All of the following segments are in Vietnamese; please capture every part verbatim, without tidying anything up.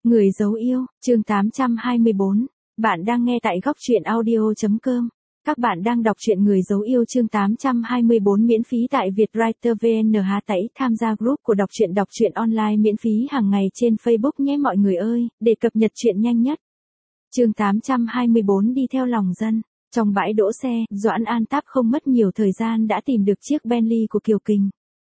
Người dấu yêu, chương tám trăm hai mươi bốn. Bạn đang nghe tại góc truyện audio chấm com. Các bạn đang đọc truyện Người dấu yêu chương tám trăm hai mươi bốn miễn phí tại Vietwriter vê en hát tẩy tham gia group của đọc truyện đọc truyện online miễn phí hàng ngày trên Facebook nhé mọi người ơi, để cập nhật truyện nhanh nhất. Chương tám trăm hai mươi bốn đi theo lòng dân. Trong bãi đỗ xe, Doãn An Táp không mất nhiều thời gian đã tìm được chiếc Bentley của Kiều Kình.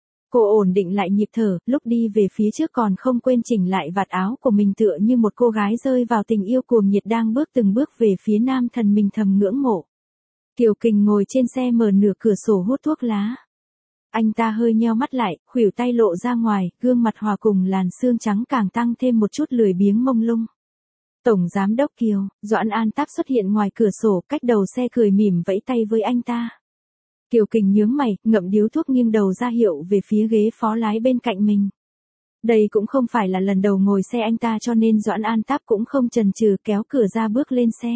Cô ổn định lại nhịp thở, lúc đi về phía trước còn không quên chỉnh lại vạt áo của mình tựa như một cô gái rơi vào tình yêu cuồng nhiệt đang bước từng bước về phía nam thần mình thầm ngưỡng mộ. Kiều Kình ngồi trên xe mở nửa cửa sổ hút thuốc lá. Anh ta hơi nheo mắt lại, khuỷu tay lộ ra ngoài, gương mặt hòa cùng làn xương trắng càng tăng thêm một chút lười biếng mông lung. Tổng giám đốc Kiều, Doãn An Táp xuất hiện ngoài cửa sổ, cách đầu xe cười mỉm vẫy tay với anh ta. Kiều Kình nhướng mày, ngậm điếu thuốc nghiêng đầu ra hiệu về phía ghế phó lái bên cạnh mình. Đây cũng không phải là lần đầu ngồi xe anh ta cho nên Doãn An Táp cũng không chần chừ kéo cửa ra bước lên xe.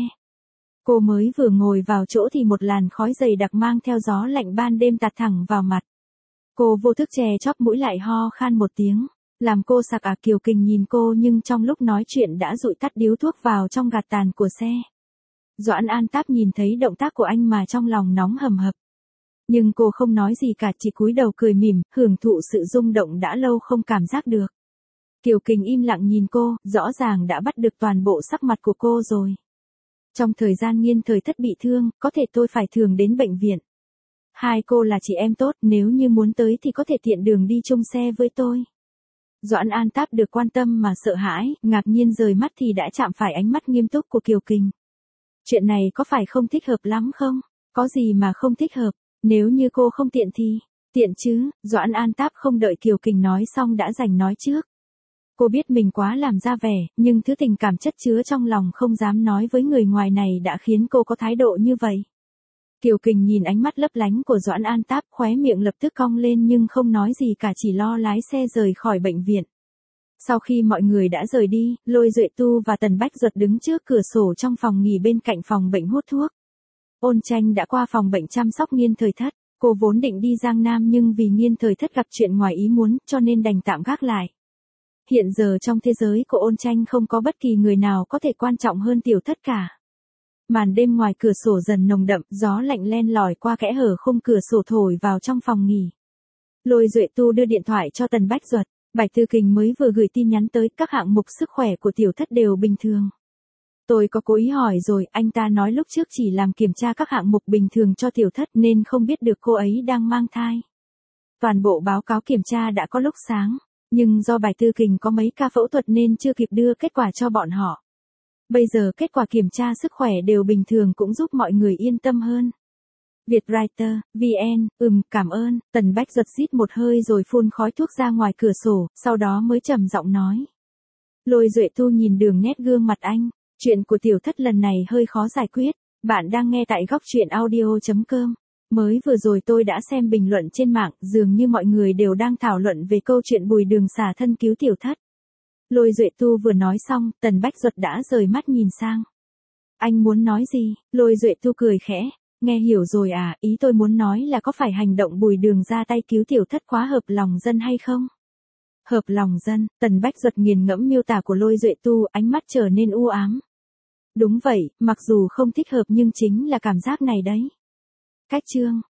Cô mới vừa ngồi vào chỗ thì một làn khói dày đặc mang theo gió lạnh ban đêm tạt thẳng vào mặt. Cô vô thức chè chóp mũi lại ho khan một tiếng. Làm cô sặc à? Kiều Kình nhìn cô nhưng trong lúc nói chuyện đã dụi tắt điếu thuốc vào trong gạt tàn của xe. Doãn An Táp nhìn thấy động tác của anh mà trong lòng nóng hầm hập. Nhưng cô không nói gì cả, chỉ cúi đầu cười mỉm, hưởng thụ sự rung động đã lâu không cảm giác được. Kiều Kình im lặng nhìn cô, rõ ràng đã bắt được toàn bộ sắc mặt của cô rồi. Trong thời gian Nghiên Thời Thất bị thương, có thể tôi phải thường đến bệnh viện. Hai cô là chị em tốt, nếu như muốn tới thì có thể tiện đường đi chung xe với tôi. Doãn An Táp được quan tâm mà sợ hãi, ngạc nhiên rời mắt thì đã chạm phải ánh mắt nghiêm túc của Kiều Kình. Chuyện này có phải không thích hợp lắm không? Có gì mà không thích hợp? Nếu như cô không tiện thì, tiện chứ, Doãn An Táp không đợi Kiều Kình nói xong đã giành nói trước. Cô biết mình quá làm ra vẻ, nhưng thứ tình cảm chất chứa trong lòng không dám nói với người ngoài này đã khiến cô có thái độ như vậy. Kiều Kình nhìn ánh mắt lấp lánh của Doãn An Táp, khóe miệng lập tức cong lên nhưng không nói gì cả, chỉ lo lái xe rời khỏi bệnh viện. Sau khi mọi người đã rời đi, Lôi Duệ Tu và Tần Bách Duật đứng trước cửa sổ trong phòng nghỉ bên cạnh phòng bệnh hút thuốc. Ôn Tranh đã qua phòng bệnh chăm sóc Nghiên Thời Thất, cô vốn định đi Giang Nam nhưng vì Nghiên Thời Thất gặp chuyện ngoài ý muốn cho nên đành tạm gác lại. Hiện giờ trong thế giới của Ôn Tranh không có bất kỳ người nào có thể quan trọng hơn Tiểu Thất cả. Màn đêm ngoài cửa sổ dần nồng đậm, gió lạnh len lỏi qua kẽ hở khung cửa sổ thổi vào trong phòng nghỉ. Lôi Duệ Tu đưa điện thoại cho Tần Bách Duật, Bạch Tư Kình mới vừa gửi tin nhắn tới, các hạng mục sức khỏe của Tiểu Thất đều bình thường. Tôi có cố ý hỏi rồi, anh ta nói lúc trước chỉ làm kiểm tra các hạng mục bình thường cho Tiểu Thất nên không biết được cô ấy đang mang thai. Toàn bộ báo cáo kiểm tra đã có lúc sáng, nhưng do Bạch Tư Kình có mấy ca phẫu thuật nên chưa kịp đưa kết quả cho bọn họ. Bây giờ kết quả kiểm tra sức khỏe đều bình thường cũng giúp mọi người yên tâm hơn. Vietwriter, vê en, ừm, cảm ơn, Tần Bách Duật rít một hơi rồi phun khói thuốc ra ngoài cửa sổ, sau đó mới trầm giọng nói. Lôi Duệ Tu nhìn đường nét gương mặt anh, chuyện của Tiểu Thất lần này hơi khó giải quyết, bạn đang nghe tại góc truyện audio chấm com. Mới vừa rồi tôi đã xem bình luận trên mạng, dường như mọi người đều đang thảo luận về câu chuyện Bùi Đường xả thân cứu Tiểu Thất. Lôi Duệ Tu vừa nói xong, Tần Bách Duật đã rời mắt nhìn sang. Anh muốn nói gì? Lôi Duệ Tu cười khẽ, nghe hiểu rồi à, ý tôi muốn nói là có phải hành động Bùi Đường ra tay cứu Tiểu Thất quá hợp lòng dân hay không? Hợp lòng dân, Tần Bách Duật nghiền ngẫm miêu tả của Lôi Duệ Tu, ánh mắt trở nên u ám. Đúng vậy, mặc dù không thích hợp nhưng chính là cảm giác này đấy. Cách chương,